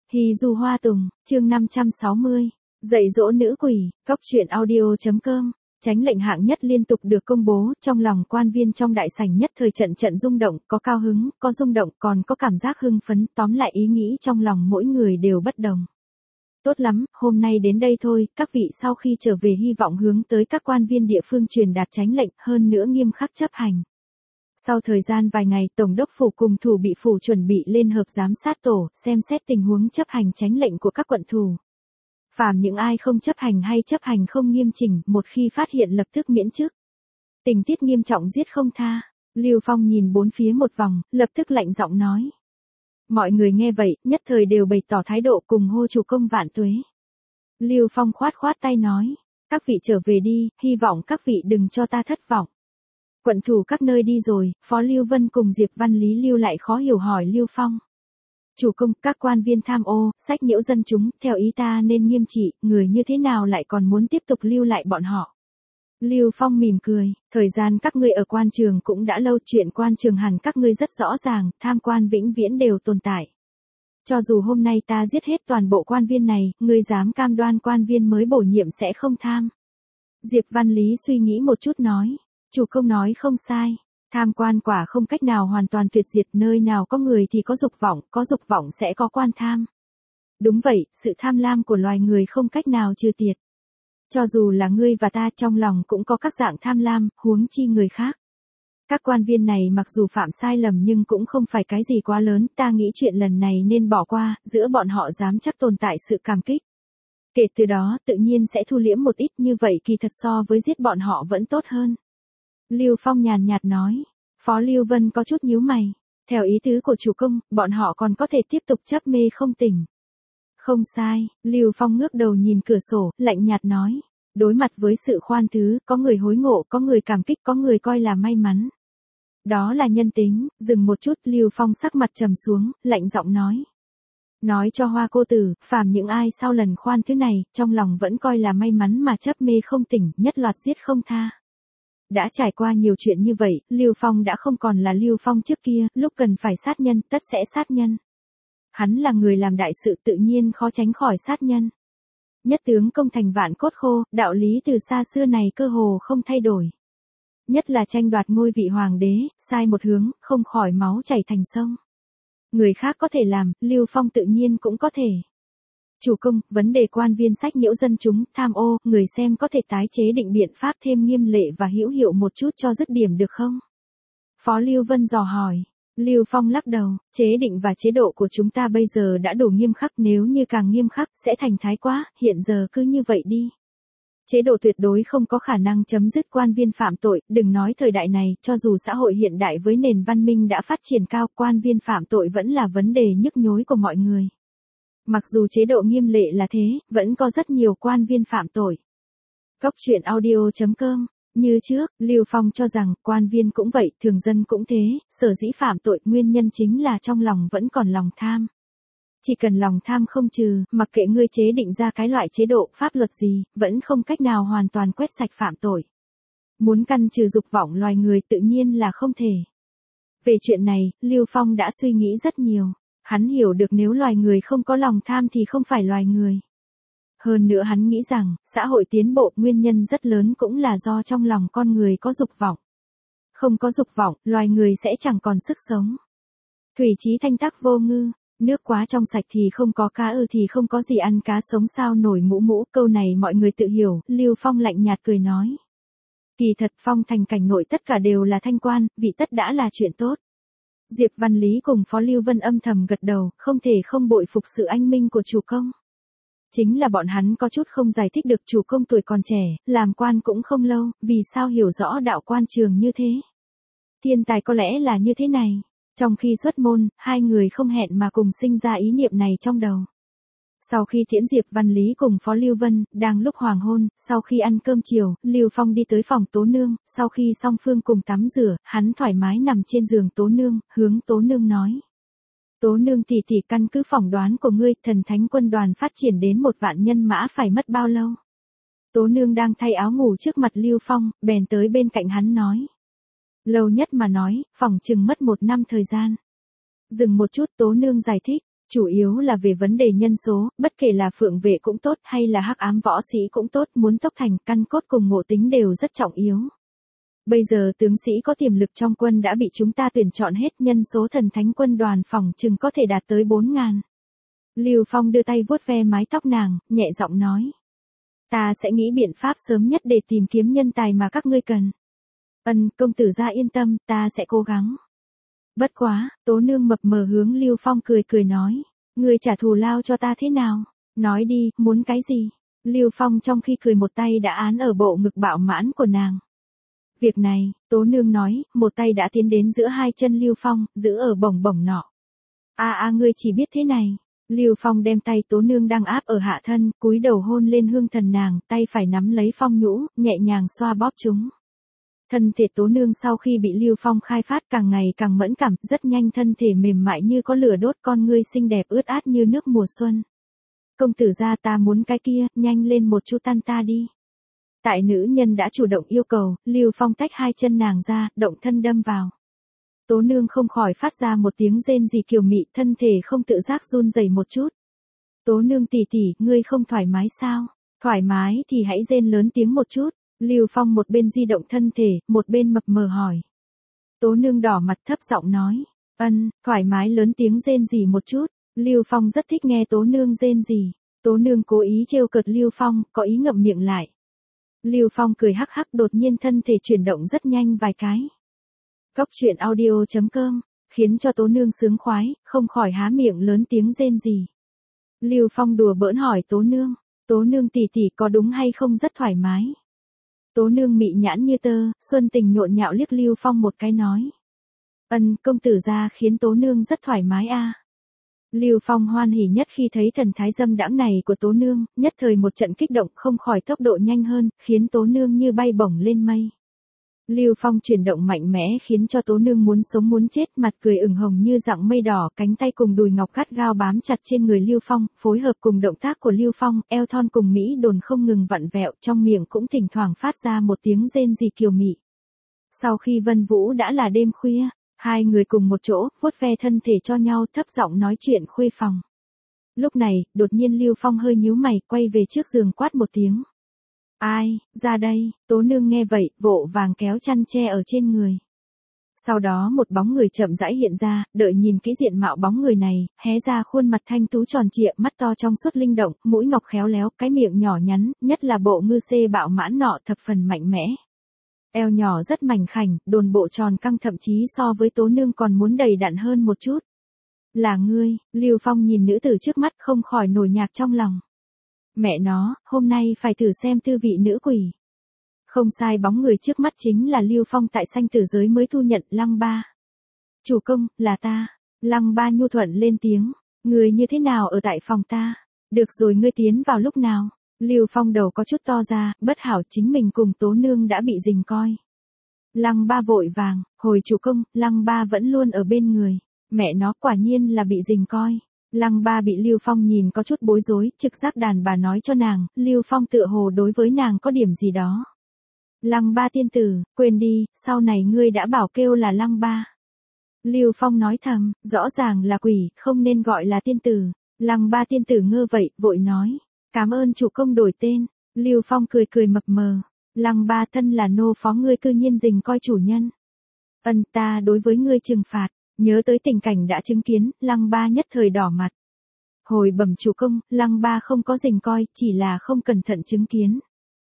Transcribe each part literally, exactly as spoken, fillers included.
Hì dù hoa tùng, chương năm trăm sáu mươi. Dạy dỗ nữ quỷ, cóc truyện audio.com. Chánh lệnh hạng nhất liên tục được công bố, trong lòng quan viên trong đại sảnh nhất thời trận trận rung động, có cao hứng, có rung động, còn có cảm giác hưng phấn, tóm lại ý nghĩ trong lòng mỗi người đều bất đồng. Tốt lắm, hôm nay đến đây thôi, các vị sau khi trở về hy vọng hướng tới các quan viên địa phương truyền đạt chánh lệnh, hơn nữa nghiêm khắc chấp hành. Sau thời gian vài ngày, Tổng đốc phủ cùng thủ bị phủ chuẩn bị lên họp giám sát tổ, xem xét tình huống chấp hành chánh lệnh của các quận thủ. Phàm những ai không chấp hành hay chấp hành không nghiêm chỉnh, một khi phát hiện lập tức miễn chức. Tình tiết nghiêm trọng giết không tha. Lưu Phong nhìn bốn phía một vòng, lập tức lạnh giọng nói. Mọi người nghe vậy, nhất thời đều bày tỏ thái độ cùng hô chủ công vạn tuế. Lưu Phong khoát khoát tay nói, các vị trở về đi, hy vọng các vị đừng cho ta thất vọng. Quận thủ các nơi đi rồi, Phó Lưu Vân cùng Diệp Văn Lý lưu lại khó hiểu hỏi Lưu Phong. Chủ công, các quan viên tham ô, sách nhiễu dân chúng, theo ý ta nên nghiêm trị, người như thế nào lại còn muốn tiếp tục lưu lại bọn họ. Lưu Phong mỉm cười, thời gian các ngươi ở quan trường cũng đã lâu, chuyện quan trường hẳn các ngươi rất rõ ràng, tham quan vĩnh viễn đều tồn tại. Cho dù hôm nay ta giết hết toàn bộ quan viên này, ngươi dám cam đoan quan viên mới bổ nhiệm sẽ không tham. Diệp Văn Lý suy nghĩ một chút nói, chủ công nói không sai. Tham quan quả không cách nào hoàn toàn tuyệt diệt, nơi nào có người thì có dục vọng, có dục vọng sẽ có quan tham. Đúng vậy, sự tham lam của loài người không cách nào trừ tiệt. Cho dù là ngươi và ta trong lòng cũng có các dạng tham lam, huống chi người khác. Các quan viên này mặc dù phạm sai lầm nhưng cũng không phải cái gì quá lớn, ta nghĩ chuyện lần này nên bỏ qua, giữa bọn họ dám chắc tồn tại sự cảm kích. Kể từ đó tự nhiên sẽ thu liễm một ít, như vậy kỳ thật so với giết bọn họ vẫn tốt hơn. Lưu Phong nhàn nhạt nói, Phó Lưu Vân có chút nhíu mày, theo ý tứ của chủ công, bọn họ còn có thể tiếp tục chấp mê không tỉnh. Không sai, Lưu Phong ngước đầu nhìn cửa sổ, lạnh nhạt nói, đối mặt với sự khoan thứ, có người hối ngộ, có người cảm kích, có người coi là may mắn. Đó là nhân tính. Dừng một chút, Lưu Phong sắc mặt trầm xuống, lạnh giọng nói. Nói cho Hoa cô tử, phàm những ai sau lần khoan thứ này, trong lòng vẫn coi là may mắn mà chấp mê không tỉnh, nhất loạt giết không tha. Đã trải qua nhiều chuyện như vậy, Lưu Phong đã không còn là Lưu Phong trước kia, lúc cần phải sát nhân, tất sẽ sát nhân. Hắn là người làm đại sự tự nhiên khó tránh khỏi sát nhân. Nhất tướng công thành vạn cốt khô, đạo lý từ xa xưa này cơ hồ không thay đổi. Nhất là tranh đoạt ngôi vị hoàng đế, sai một hướng, không khỏi máu chảy thành sông. Người khác có thể làm, Lưu Phong tự nhiên cũng có thể. Chủ công, vấn đề quan viên sách nhiễu dân chúng, tham ô, người xem có thể tái chế định biện pháp thêm nghiêm lệ và hữu hiệu một chút cho dứt điểm được không? Phó Lưu Vân dò hỏi. Lưu Phong lắc đầu, chế định và chế độ của chúng ta bây giờ đã đủ nghiêm khắc, nếu như càng nghiêm khắc sẽ thành thái quá, hiện giờ cứ như vậy đi. Chế độ tuyệt đối không có khả năng chấm dứt quan viên phạm tội, đừng nói thời đại này, cho dù xã hội hiện đại với nền văn minh đã phát triển cao, quan viên phạm tội vẫn là vấn đề nhức nhối của mọi người. Mặc dù chế độ nghiêm lệ là thế, vẫn có rất nhiều quan viên phạm tội. Cóc truyện audio.com. Như trước, Lưu Phong cho rằng, quan viên cũng vậy, thường dân cũng thế, sở dĩ phạm tội, nguyên nhân chính là trong lòng vẫn còn lòng tham. Chỉ cần lòng tham không trừ, mặc kệ ngươi chế định ra cái loại chế độ, pháp luật gì, vẫn không cách nào hoàn toàn quét sạch phạm tội. Muốn căn trừ dục vọng loài người tự nhiên là không thể. Về chuyện này, Lưu Phong đã suy nghĩ rất nhiều. Hắn hiểu được nếu loài người không có lòng tham thì không phải loài người. Hơn nữa hắn nghĩ rằng, xã hội tiến bộ nguyên nhân rất lớn cũng là do trong lòng con người có dục vọng. Không có dục vọng, loài người sẽ chẳng còn sức sống. Thủy chí thanh tắc vô ngư, nước quá trong sạch thì không có cá ư thì không có gì ăn, cá sống sao nổi mũ mũ, câu này mọi người tự hiểu, Lưu Phong lạnh nhạt cười nói. Kỳ thật phong thành cảnh nội tất cả đều là thanh quan, vị tất đã là chuyện tốt. Diệp Văn Lý cùng Phó Lưu Vân âm thầm gật đầu, không thể không bội phục sự anh minh của chủ công. Chính là bọn hắn có chút không giải thích được chủ công tuổi còn trẻ, làm quan cũng không lâu, vì sao hiểu rõ đạo quan trường như thế. Thiên tài có lẽ là như thế này. Trong khi xuất môn, hai người không hẹn mà cùng sinh ra ý niệm này trong đầu. Sau khi tiễn Diệp Văn Lý cùng Phó Lưu Vân, đang lúc hoàng hôn, sau khi ăn cơm chiều, Lưu Phong đi tới phòng Tố Nương, sau khi song phương cùng tắm rửa, hắn thoải mái nằm trên giường Tố Nương, hướng Tố Nương nói. Tố Nương tỷ tỷ, căn cứ phỏng đoán của ngươi, thần thánh quân đoàn phát triển đến một vạn nhân mã phải mất bao lâu? Tố Nương đang thay áo ngủ trước mặt Lưu Phong, bèn tới bên cạnh hắn nói. Lâu nhất mà nói, phỏng chừng mất một năm thời gian. Dừng một chút, Tố Nương giải thích. Chủ yếu là về vấn đề nhân số, bất kể là phượng vệ cũng tốt hay là hắc ám võ sĩ cũng tốt, muốn tốc thành, căn cốt cùng ngộ tính đều rất trọng yếu. Bây giờ tướng sĩ có tiềm lực trong quân đã bị chúng ta tuyển chọn hết, nhân số thần thánh quân đoàn phòng chừng có thể đạt tới bốn ngàn. Lưu Phong đưa tay vuốt ve mái tóc nàng, nhẹ giọng nói. Ta sẽ nghĩ biện pháp sớm nhất để tìm kiếm nhân tài mà các ngươi cần. Ân, công tử gia yên tâm, ta sẽ cố gắng. Bất quá, Tố Nương mập mờ hướng Lưu Phong cười cười nói. Ngươi trả thù lao cho ta thế nào? Nói đi, muốn cái gì? Lưu Phong trong khi cười một tay đã án ở bộ ngực bạo mãn của nàng. Việc này, Tố Nương nói, một tay đã tiến đến giữa hai chân Lưu Phong, giữ ở bổng bổng nọ. A a ngươi chỉ biết thế này. Lưu Phong đem tay Tố Nương đang áp ở hạ thân, cúi đầu hôn lên hương thần nàng, tay phải nắm lấy phong nhũ, nhẹ nhàng xoa bóp chúng. Thân thể Tố Nương sau khi bị Lưu Phong khai phát càng ngày càng mẫn cảm, rất nhanh thân thể mềm mại như có lửa đốt, con ngươi xinh đẹp ướt át như nước mùa xuân. Công tử gia ta muốn cái kia, nhanh lên một chút tan ta đi. Tại nữ nhân đã chủ động yêu cầu, Lưu Phong tách hai chân nàng ra, động thân đâm vào. Tố Nương không khỏi phát ra một tiếng rên rỉ kiều mị, thân thể không tự giác run rẩy một chút. Tố Nương tỷ tỷ, ngươi không thoải mái sao? Thoải mái thì hãy rên lớn tiếng một chút. Lưu Phong một bên di động thân thể, một bên mập mờ hỏi. Tố Nương đỏ mặt thấp giọng nói. Ân, thoải mái lớn tiếng rên rỉ một chút. Lưu Phong rất thích nghe Tố Nương rên rỉ. Tố Nương cố ý trêu cợt Lưu Phong, có ý ngậm miệng lại. Lưu Phong cười hắc hắc, đột nhiên thân thể chuyển động rất nhanh vài cái. Cốc truyện audio chấm com, khiến cho Tố Nương sướng khoái, không khỏi há miệng lớn tiếng rên rỉ. Lưu Phong đùa bỡn hỏi Tố Nương, Tố Nương tỷ tỷ có đúng hay không rất thoải mái? Tố Nương mị nhãn như tơ, xuân tình nhộn nhạo liếc Lưu Phong một cái nói. Ân, công tử gia khiến Tố Nương rất thoải mái a. À. Lưu Phong hoan hỉ nhất khi thấy thần thái dâm đãng này của Tố Nương, nhất thời một trận kích động không khỏi tốc độ nhanh hơn, khiến Tố Nương như bay bổng lên mây. Lưu Phong chuyển động mạnh mẽ khiến cho Tố Nương muốn sống muốn chết, mặt cười ửng hồng như dạng mây đỏ, cánh tay cùng đùi ngọc gắt gao bám chặt trên người Lưu Phong, phối hợp cùng động tác của Lưu Phong, eo thon cùng mỹ đồn không ngừng vặn vẹo, trong miệng cũng thỉnh thoảng phát ra một tiếng rên rỉ kiều mị. Sau khi Vân Vũ đã là đêm khuya, hai người cùng một chỗ, vuốt ve thân thể cho nhau, thấp giọng nói chuyện khuê phòng. Lúc này, đột nhiên Lưu Phong hơi nhíu mày, quay về trước giường quát một tiếng. Ai, ra đây, Tố Nương nghe vậy, vội vàng kéo chăn che ở trên người. Sau đó một bóng người chậm rãi hiện ra, đợi nhìn kỹ diện mạo bóng người này, hé ra khuôn mặt thanh tú tròn trịa, mắt to trong suốt linh động, mũi ngọc khéo léo, cái miệng nhỏ nhắn, nhất là bộ ngư xê bạo mãn nọ thập phần mạnh mẽ. Eo nhỏ rất mảnh khảnh, đồn bộ tròn căng, thậm chí so với Tố Nương còn muốn đầy đặn hơn một chút. Là ngươi, Lưu Phong nhìn nữ tử trước mắt không khỏi nổi nhạc trong lòng. Mẹ nó, hôm nay phải thử xem tư vị nữ quỷ. Không sai, bóng người trước mắt chính là Lưu Phong tại sanh tử giới mới thu nhận, Lăng Ba. Chủ công, là ta. Lăng Ba nhu thuận lên tiếng. Người như thế nào ở tại phòng ta? Được rồi, ngươi tiến vào lúc nào? Lưu Phong đầu có chút to ra, bất hảo chính mình cùng Tố Nương đã bị rình coi. Lăng Ba vội vàng, hồi chủ công, Lăng Ba vẫn luôn ở bên người. Mẹ nó quả nhiên là bị rình coi. Lăng Ba bị Lưu Phong nhìn có chút bối rối, trực giác đàn bà nói cho nàng, Lưu Phong tựa hồ đối với nàng có điểm gì đó. Lăng Ba tiên tử, quên đi, sau này ngươi đã bảo kêu là Lăng Ba. Lưu Phong nói thầm, rõ ràng là quỷ, không nên gọi là tiên tử. Lăng Ba tiên tử ngơ vậy, vội nói, cảm ơn chủ công đổi tên. Lưu Phong cười cười mập mờ, Lăng Ba thân là nô phó ngươi cư nhiên rình coi chủ nhân. Ân, ta đối với ngươi trừng phạt. Nhớ tới tình cảnh đã chứng kiến, Lăng Ba nhất thời đỏ mặt. Hồi bẩm chủ công, Lăng Ba không có rình coi, chỉ là không cẩn thận chứng kiến.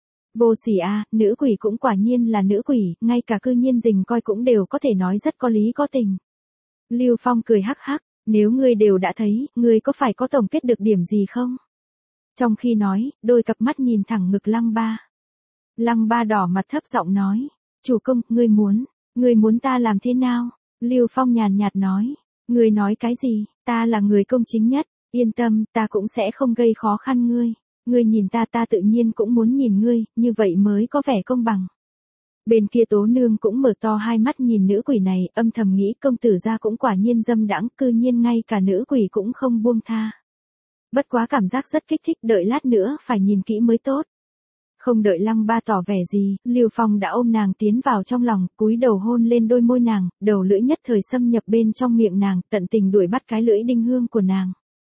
Vô sỉ a, nữ quỷ cũng quả nhiên là nữ quỷ, ngay cả cư nhiên rình coi cũng đều có thể nói rất có lý có tình. Lưu Phong cười hắc hắc, nếu ngươi đều đã thấy, ngươi có phải có tổng kết được điểm gì không? Trong khi nói, đôi cặp mắt nhìn thẳng ngực Lăng Ba. Lăng Ba đỏ mặt thấp giọng nói, chủ công, ngươi muốn, ngươi muốn ta làm thế nào? Lưu Phong nhàn nhạt nói, ngươi nói cái gì, ta là người công chính nhất, yên tâm, ta cũng sẽ không gây khó khăn ngươi, ngươi nhìn ta ta tự nhiên cũng muốn nhìn ngươi, như vậy mới có vẻ công bằng. Bên kia Tố Nương cũng mở to hai mắt nhìn nữ quỷ này, âm thầm nghĩ công tử gia cũng quả nhiên dâm đãng, cư nhiên ngay cả nữ quỷ cũng không buông tha. Bất quá cảm giác rất kích thích, đợi lát nữa phải nhìn kỹ mới tốt. Không đợi Lăng Ba tỏ vẻ gì, Lưu Phong đã ôm nàng tiến vào trong lòng, cúi đầu hôn lên đôi môi nàng, đầu lưỡi nhất thời xâm nhập bên trong miệng nàng, tận tình đuổi bắt cái lưỡi đinh hương của nàng.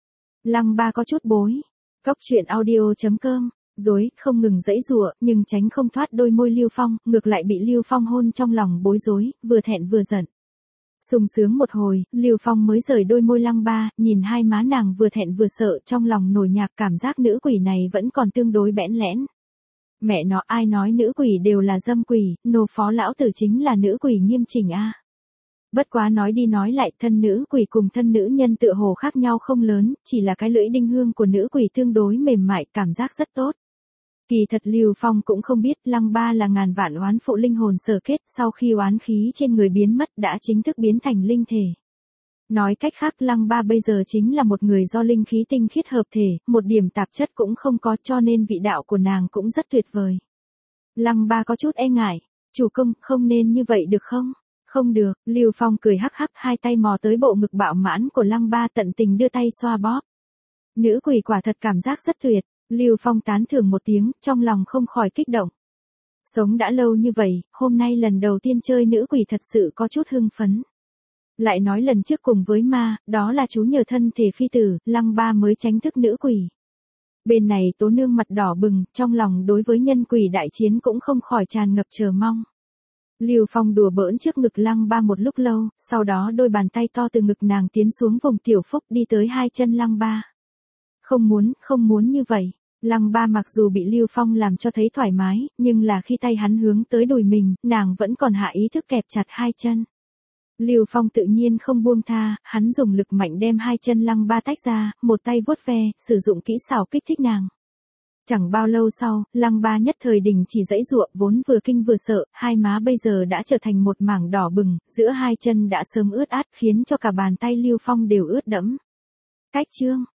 Lăng Ba có chút bối. Cóc truyện audio.com, dối, không ngừng giãy giụa, nhưng tránh không thoát đôi môi Lưu Phong, ngược lại bị Lưu Phong hôn trong lòng bối rối, vừa thẹn vừa giận. Sung sướng một hồi, Lưu Phong mới rời đôi môi Lăng Ba, nhìn hai má nàng vừa thẹn vừa sợ, trong lòng nổi nhạc, cảm giác nữ quỷ này vẫn còn tương đối bẽn lẽn. Mẹ nó, ai nói nữ quỷ đều là dâm quỷ, nô phó lão tử chính là nữ quỷ nghiêm chỉnh a. Bất quá nói đi nói lại, thân nữ quỷ cùng thân nữ nhân tựa hồ khác nhau không lớn, chỉ là cái lưỡi đinh hương của nữ quỷ tương đối mềm mại, cảm giác rất tốt. Kỳ thật Lưu Phong cũng không biết Lăng Ba là ngàn vạn oán phụ linh hồn sở kết, sau khi oán khí trên người biến mất đã chính thức biến thành linh thể. Nói cách khác, Lăng Ba bây giờ chính là một người do linh khí tinh khiết hợp thể, một điểm tạp chất cũng không có, cho nên vị đạo của nàng cũng rất tuyệt vời. Lăng Ba có chút e ngại, chủ công, không nên như vậy được không? Không được, Lưu Phong cười hắc hắc, hai tay mò tới bộ ngực bạo mãn của Lăng Ba, tận tình đưa tay xoa bóp. Nữ quỷ quả thật cảm giác rất tuyệt. Lưu Phong tán thưởng một tiếng, trong lòng không khỏi kích động. Sống đã lâu như vậy, hôm nay lần đầu tiên chơi nữ quỷ thật sự có chút hưng phấn. Lại nói lần trước cùng với ma, đó là chú nhờ thân thể phi tử, Lăng Ba mới tránh thức nữ quỷ. Bên này Tố Nương mặt đỏ bừng, trong lòng đối với nhân quỷ đại chiến cũng không khỏi tràn ngập chờ mong. Lưu Phong đùa bỡn trước ngực Lăng Ba một lúc lâu, sau đó đôi bàn tay to từ ngực nàng tiến xuống vùng tiểu phúc đi tới hai chân Lăng Ba. Không muốn, không muốn như vậy. Lăng Ba mặc dù bị Lưu Phong làm cho thấy thoải mái, nhưng là khi tay hắn hướng tới đùi mình, nàng vẫn còn hạ ý thức kẹp chặt hai chân. Lưu Phong tự nhiên không buông tha, hắn dùng lực mạnh đem hai chân Lăng Ba tách ra, một tay vuốt ve, sử dụng kỹ xảo kích thích nàng. Chẳng bao lâu sau, Lăng Ba nhất thời đình chỉ giãy giụa, vốn vừa kinh vừa sợ, hai má bây giờ đã trở thành một mảng đỏ bừng, giữa hai chân đã sớm ướt át khiến cho cả bàn tay Lưu Phong đều ướt đẫm. Cách chương